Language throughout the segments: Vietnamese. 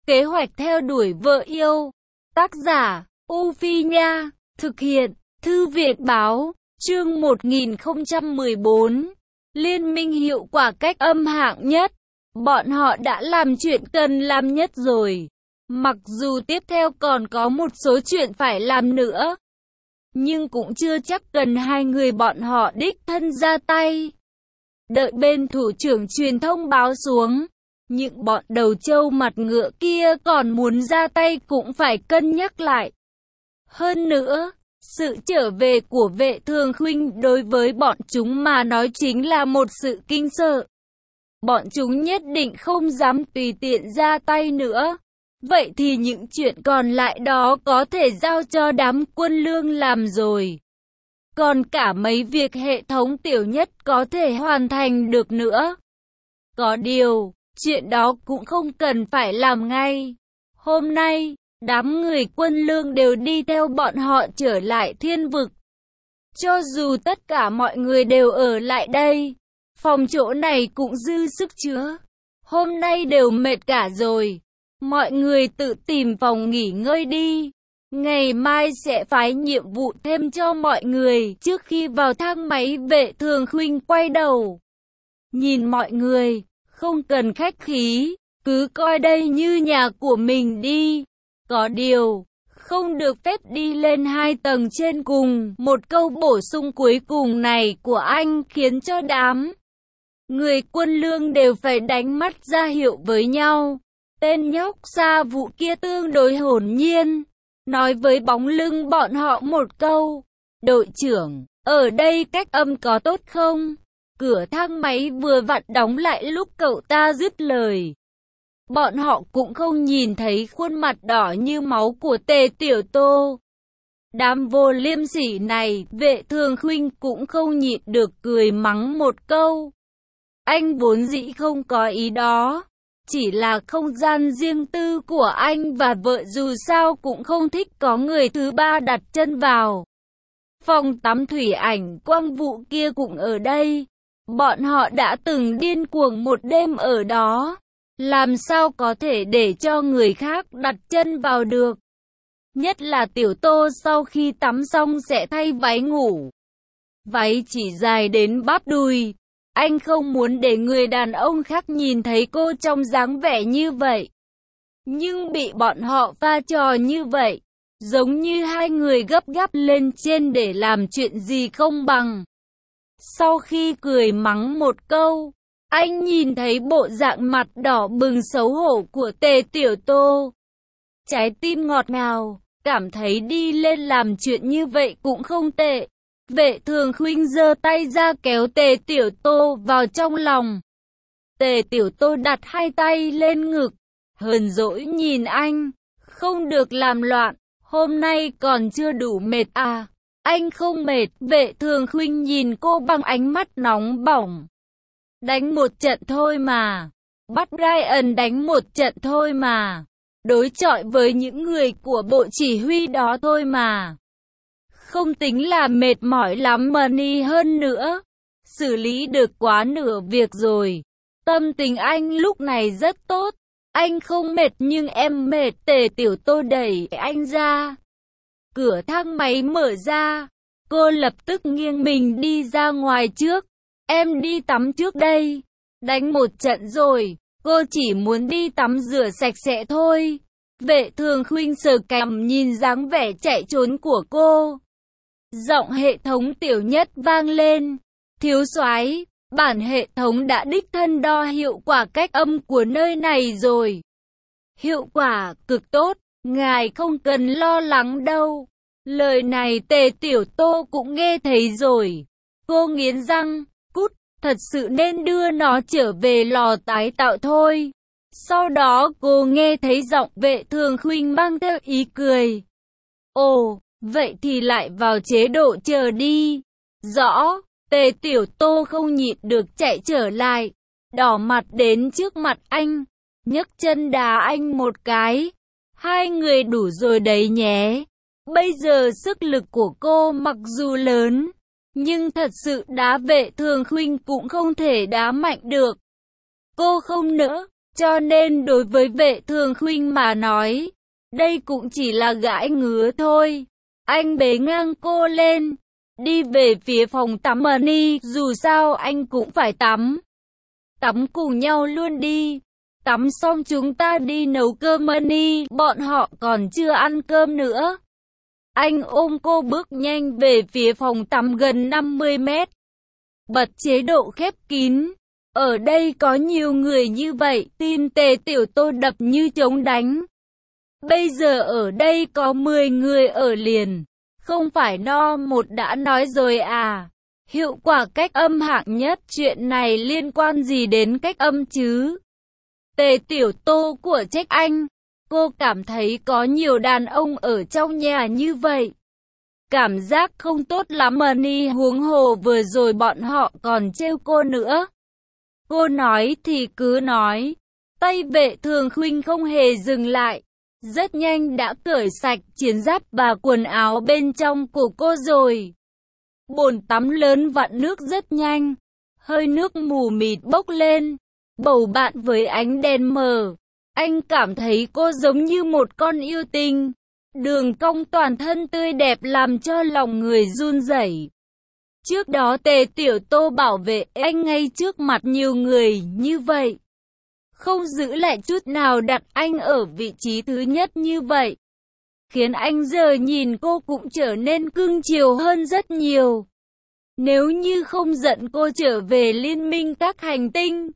Kế hoạch theo đuổi vợ yêu. Tác giả, U Phi Nha. Thực hiện, Thư viện Báo. Chương 1014. Liên minh hiệu quả cách âm hạng nhất. Bọn họ đã làm chuyện cần làm nhất rồi. Mặc dù tiếp theo còn có một số chuyện phải làm nữa, nhưng cũng chưa chắc cần hai người bọn họ đích thân ra tay. Đợi bên thủ trưởng truyền thông báo xuống, những bọn đầu trâu mặt ngựa kia còn muốn ra tay cũng phải cân nhắc lại. Hơn nữa, sự trở về của Vệ Thường Khuynh đối với bọn chúng mà nói chính là một sự kinh sợ. Bọn chúng nhất định không dám tùy tiện ra tay nữa. Vậy thì những chuyện còn lại đó có thể giao cho đám quân lương làm rồi. Còn cả mấy việc hệ thống tiểu nhất có thể hoàn thành được nữa. Có điều, chuyện đó cũng không cần phải làm ngay. Hôm nay, đám người quân lương đều đi theo bọn họ trở lại thiên vực. Cho dù tất cả mọi người đều ở lại đây, phòng chỗ này cũng dư sức chứa. Hôm nay đều mệt cả rồi. Mọi người tự tìm phòng nghỉ ngơi đi. Ngày mai sẽ phái nhiệm vụ thêm cho mọi người. Trước khi vào thang máy, Vệ Thường Khuynh quay đầu nhìn mọi người, không cần khách khí, cứ coi đây như nhà của mình đi. Có điều, không được phép đi lên 2 tầng trên cùng. Một câu bổ sung cuối cùng này của anh khiến cho đám người quân lương đều phải đánh mắt ra hiệu với nhau. Tên nhóc xa vụ kia tương đối hồn nhiên, nói với bóng lưng bọn họ một câu. Đội trưởng, ở đây cách âm có tốt không? Cửa thang máy vừa vặn đóng lại lúc cậu ta dứt lời. Bọn họ cũng không nhìn thấy khuôn mặt đỏ như máu của Tề Tiểu Tô. Đám vô liêm sỉ này, Vệ Thường Khuynh cũng không nhịn được cười mắng một câu. Anh vốn dĩ không có ý đó. Chỉ là không gian riêng tư của anh và vợ dù sao cũng không thích có người thứ ba đặt chân vào. Phòng tắm thủy ảnh quang vụ kia cũng ở đây. Bọn họ đã từng điên cuồng một đêm ở đó. Làm sao có thể để cho người khác đặt chân vào được. Nhất là Tiểu Tô sau khi tắm xong sẽ thay váy ngủ. Váy chỉ dài đến bắp đùi. Anh không muốn để người đàn ông khác nhìn thấy cô trong dáng vẻ như vậy. Nhưng bị bọn họ pha trò như vậy, giống như hai người gấp gáp lên trên để làm chuyện gì không bằng. Sau khi cười mắng một câu, anh nhìn thấy bộ dạng mặt đỏ bừng xấu hổ của Tề Tiểu Tô. Trái tim ngọt ngào, cảm thấy đi lên làm chuyện như vậy cũng không tệ. Vệ Thường Khuynh giơ tay ra kéo Tề Tiểu Tô vào trong lòng. Tề Tiểu Tô đặt hai tay lên ngực, hờn dỗi nhìn anh. Không được làm loạn, hôm nay còn chưa đủ mệt à? Anh không mệt. Vệ Thường Khuynh nhìn cô bằng ánh mắt nóng bỏng. Đánh một trận thôi mà. Bắt Ryan đánh một trận thôi mà. Đối chọi với những người của bộ chỉ huy đó thôi mà. Không tính là mệt mỏi lắm mà ni hơn nữa. Xử lý được quá nửa việc rồi. Tâm tình anh lúc này rất tốt. Anh không mệt nhưng em mệt. Tề Tiểu Tô đẩy anh ra. Cửa thang máy mở ra. Cô lập tức nghiêng mình đi ra ngoài trước. Em đi tắm trước đây. Đánh một trận rồi. Cô chỉ muốn đi tắm rửa sạch sẽ thôi. Vệ Thường Khuynh sờ cằm nhìn dáng vẻ chạy trốn của cô. Giọng hệ thống tiểu nhất vang lên. Thiếu soái, bản hệ thống đã đích thân đo hiệu quả cách âm của nơi này rồi. Hiệu quả cực tốt, ngài không cần lo lắng đâu. Lời này Tề Tiểu Tô cũng nghe thấy rồi. Cô nghiến răng, cút, thật sự nên đưa nó trở về lò tái tạo thôi. Sau đó cô nghe thấy giọng Vệ Thường Khuynh mang theo ý cười. Ồ, vậy thì lại vào chế độ chờ đi. Rõ. Tề Tiểu Tô không nhịn được chạy trở lại, đỏ mặt đến trước mặt anh, nhấc chân đá anh một cái. Hai người đủ rồi đấy nhé. Bây giờ sức lực của cô mặc dù lớn, nhưng thật sự đá Vệ Thường Khuynh cũng không thể đá mạnh được. Cô không nỡ, Cho nên đối với Vệ Thường Khuynh mà nói, đây cũng chỉ là gãi ngứa thôi. Anh bế ngang cô lên, đi về phía phòng tắm Money, dù sao anh cũng phải tắm. Tắm cùng nhau luôn đi. Tắm xong chúng ta đi nấu cơm Money, bọn họ còn chưa ăn cơm nữa. Anh ôm cô bước nhanh về phía phòng tắm gần 50 mét. Bật chế độ khép kín. Ở đây có nhiều người như vậy, tim Tề Tiểu Tô đập như trống đánh. Bây giờ ở đây có 10 người ở liền. Không phải no một đã nói rồi à. Hiệu quả cách âm hạng nhất, chuyện này liên quan gì đến cách âm chứ? Tề Tiểu Tô của trách anh. Cô cảm thấy có nhiều đàn ông ở trong nhà như vậy. Cảm giác không tốt lắm Money, huống hồ vừa rồi bọn họ còn trêu cô nữa. Cô nói thì cứ nói. Tay Vệ Thường Khuynh không hề dừng lại. Rất nhanh đã cởi sạch chiến giáp và quần áo bên trong của cô rồi. Bồn tắm lớn vặn nước rất nhanh. Hơi nước mù mịt bốc lên. Bầu bạn với ánh đèn mờ. Anh cảm thấy cô giống như một con yêu tinh. Đường cong toàn thân tươi đẹp làm cho lòng người run rẩy. Trước đó Tề Tiểu Tô bảo vệ anh ngay trước mặt nhiều người như vậy. Không giữ lại chút nào đặt anh ở vị trí thứ nhất như vậy. Khiến anh giờ nhìn cô cũng trở nên cưng chiều hơn rất nhiều. Nếu như không giận cô trở về liên minh các hành tinh,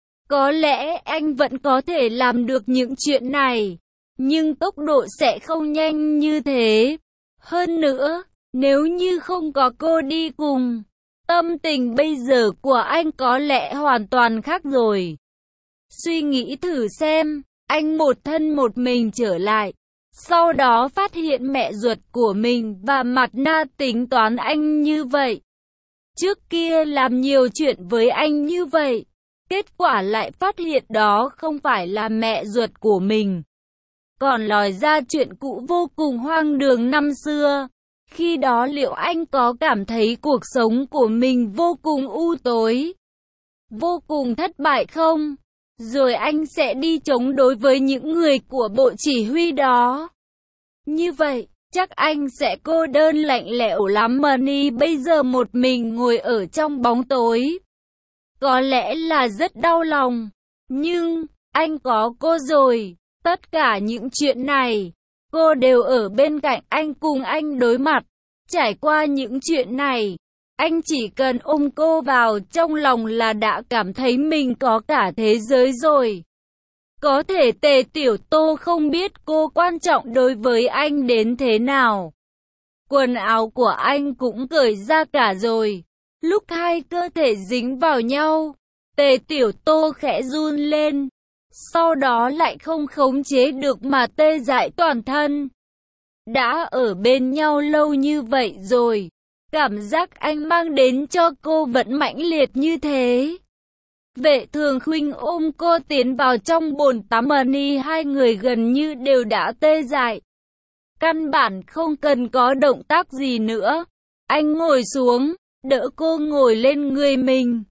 có lẽ anh vẫn có thể làm được những chuyện này. Nhưng tốc độ sẽ không nhanh như thế. Hơn nữa, nếu như không có cô đi cùng, tâm tình bây giờ của anh có lẽ hoàn toàn khác rồi. Suy nghĩ thử xem, anh một thân một mình trở lại. Sau đó phát hiện mẹ ruột của mình và Mặt Na tính toán anh như vậy. Trước kia làm nhiều chuyện với anh như vậy. Kết quả lại phát hiện đó không phải là mẹ ruột của mình. Còn lòi ra chuyện cũ vô cùng hoang đường năm xưa. Khi đó liệu anh có cảm thấy cuộc sống của mình vô cùng u tối, vô cùng thất bại không? Rồi anh sẽ đi chống đối với những người của bộ chỉ huy đó. Như vậy, chắc anh sẽ cô đơn lạnh lẽo lắm. Money bây giờ một mình ngồi ở trong bóng tối. Có lẽ là rất đau lòng. Nhưng, anh có cô rồi. Tất cả những chuyện này, cô đều ở bên cạnh anh cùng anh đối mặt. Trải qua những chuyện này, anh chỉ cần ôm cô vào trong lòng là đã cảm thấy mình có cả thế giới rồi. Có thể Tề Tiểu Tô không biết cô quan trọng đối với anh đến thế nào. Quần áo của anh cũng cởi ra cả rồi. Lúc hai cơ thể dính vào nhau, Tề Tiểu Tô khẽ run lên. Sau đó lại không khống chế được mà tê dại toàn thân. Đã ở bên nhau lâu như vậy rồi, cảm giác anh mang đến cho cô vẫn mãnh liệt như thế. Vệ Thường Khuynh ôm cô tiến vào trong bồn tắm Money, hai người gần như đều đã tê dại. Căn bản không cần có động tác gì nữa. Anh ngồi xuống, đỡ cô ngồi lên người mình.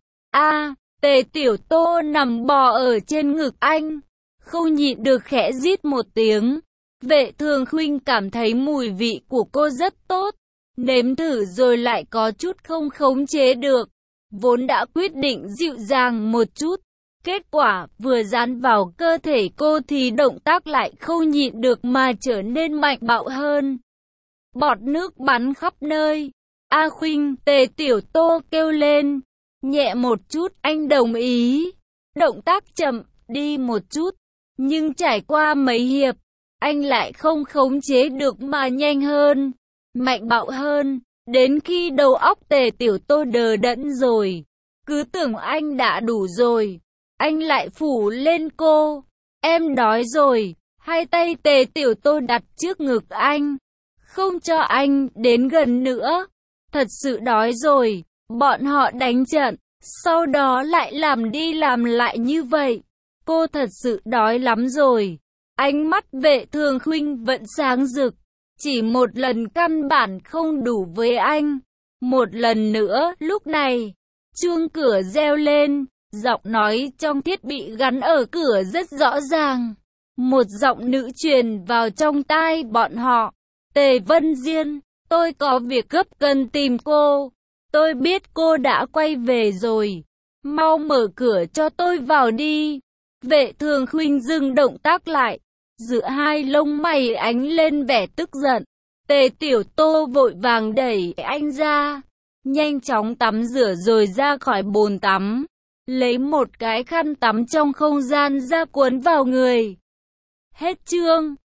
Tề Tiểu Tô nằm bò ở trên ngực anh, không nhịn được khẽ rít một tiếng. Vệ Thường Khuynh cảm thấy mùi vị của cô rất tốt, nếm thử rồi lại có chút không khống chế được. Vốn đã quyết định dịu dàng một chút, kết quả vừa dán vào cơ thể cô thì động tác lại không nhịn được mà trở nên mạnh bạo hơn. Bọt nước bắn khắp nơi. A Khuynh, Tề Tiểu Tô kêu lên. Nhẹ một chút, anh đồng ý. Động tác chậm đi một chút, nhưng trải qua mấy hiệp, anh lại không khống chế được mà nhanh hơn, mạnh bạo hơn, đến khi đầu óc Tề Tiểu Tô đờ đẫn rồi. Cứ tưởng anh đã đủ rồi, anh lại phủ lên cô. Em đói rồi. Hai tay Tề Tiểu Tô đặt trước ngực anh, không cho anh đến gần nữa. Thật sự đói rồi. Bọn họ đánh trận, sau đó lại làm đi làm lại như vậy. Cô thật sự đói lắm rồi. Ánh mắt Vệ Thường Khuynh vẫn sáng rực. Chỉ một lần căn bản không đủ với anh. Một lần nữa, lúc này, chuông cửa reo lên. Giọng nói trong thiết bị gắn ở cửa rất rõ ràng. Một giọng nữ truyền vào trong tai bọn họ. Tề Vân Diên, tôi có việc gấp cần tìm cô. Tôi biết cô đã quay về rồi. Mau mở cửa cho tôi vào đi. Vệ Thường Khuynh dừng động tác lại. Giữa hai lông mày ánh lên vẻ tức giận. Tề Tiểu Tô vội vàng đẩy anh ra. Nhanh chóng tắm rửa rồi ra khỏi bồn tắm. Lấy một cái khăn tắm trong không gian ra cuốn vào người. Hết chương.